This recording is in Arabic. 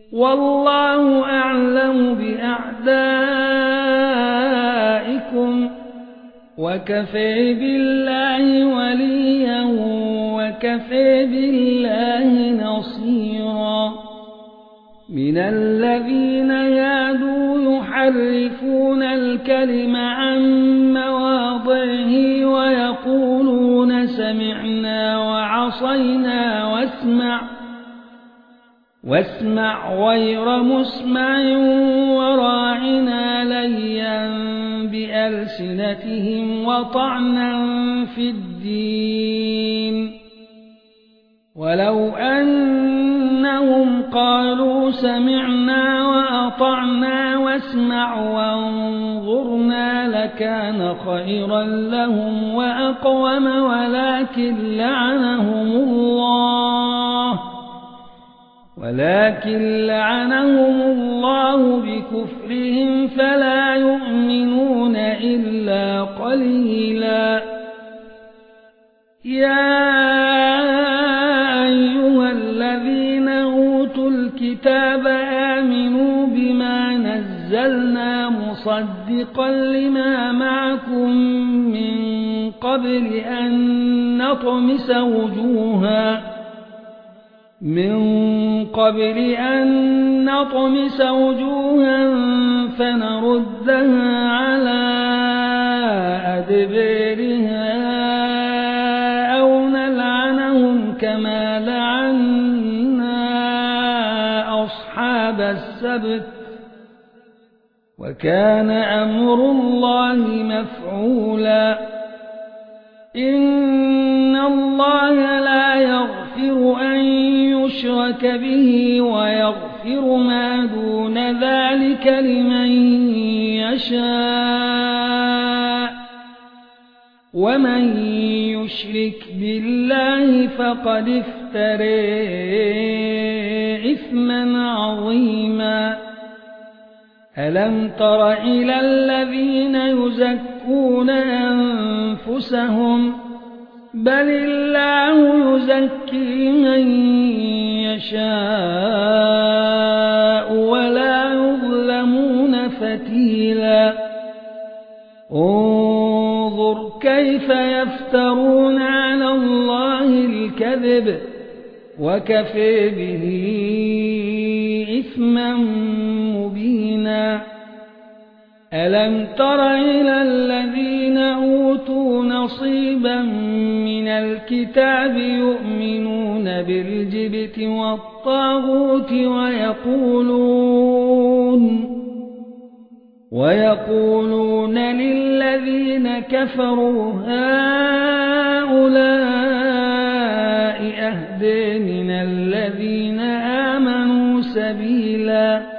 والله أعلم بأعدائكم وكفى بالله وليا وكفى بالله نصيرا من الذين يعدوا يحرفون الكلم عن مواضعه ويقولون سمعنا وعصينا واسمع غير مسمع وراعنا ليا بألسنتهم وطعنا في الدين ولو أنهم قالوا سمعنا وأطعنا واسمع وانظرنا لكان خيرا لهم وأقوم ولكن لعنهم الله بكفرهم فلا يؤمنون إلا قليلا يا أيها الذين أوتوا الكتاب آمنوا بما نزلنا مصدقا لما معكم من قبل أن نطمس وجوها فنردها على أدبارها أو نلعنهم كما لعنا أصحاب السبت وكان أمر الله مفعولا إن الله لا يغفر أن يشرك به ويغفر ما دون ذلك لمن يشاء ومن يشرك بالله فقد افترى إثما عظيما ألم تر إلى الذين يزكون أنفسهم بل الله يزكي من يشاء ولا يظلمون فتيلا انظر كيف يفترون على الله الكذب وكفى به إثما مبينا ألم تر إلى الذين أوتوا نصيبا من الكتاب يؤمنون بالجبت والطاغوت ويقولون للذين كفروا هؤلاء أهدى من الذين آمنوا سبيلا